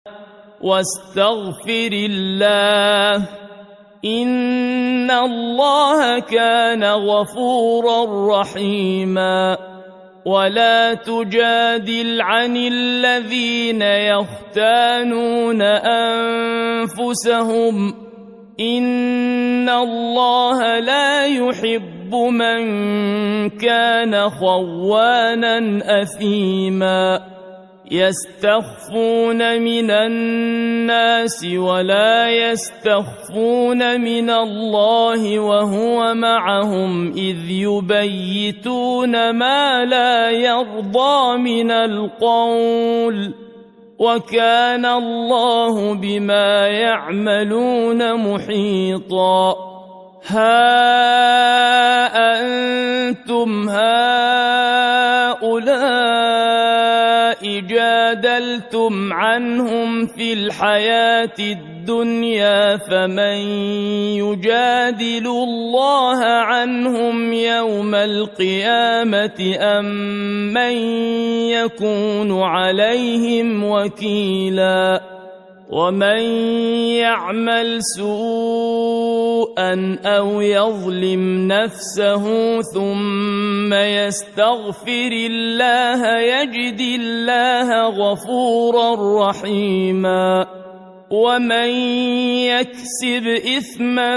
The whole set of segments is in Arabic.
واستغفر الله إن الله كان غفورا رحيما ولا تجادل عن الذين يختانون أنفسهم إن الله لا يحب من كان خوانا أثيما يستخفون من الناس ولا يستخفون من الله وهو معهم إذ يبيتون ما لا يرضى من القول وكان الله بما يعملون محيطا ها أنتم هؤلاء جادلتم عنهم في الحياة الدنيا فمن يجادل الله عنهم يوم القيامة أم من يكون عليهم وكيلا ومن يعمل سوءا أو يظلم نفسه ثم يستغفر الله يجد الله غفورا رحيما ومن يكسب إثما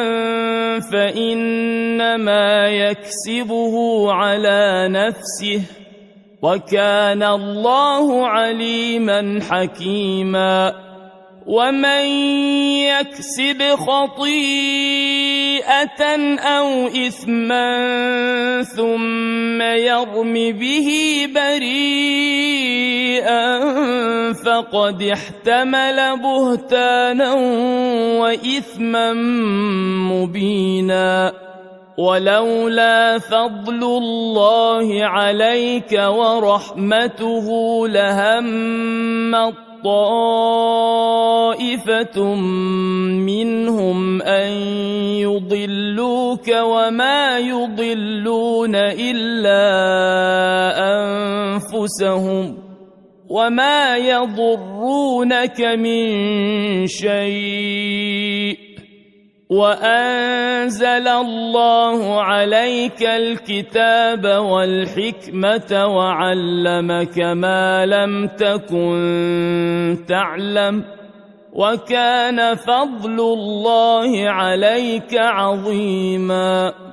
فإنما يكسبه على نفسه وكان الله عليما حكيما ومن يكسب خطيئة أو إثما ثم يرم به بريئا فقد احتمل بهتانا وإثما مبينا ولولا فضل الله عليك ورحمته لهم طائفة منهم أن يضلوك وما يضلون إلا أنفسهم وما يضرونك من شيء وأنزل الله عليك الكتاب والحكمة وعلمك ما لم تكن تعلم وكان فضل الله عليك عظيما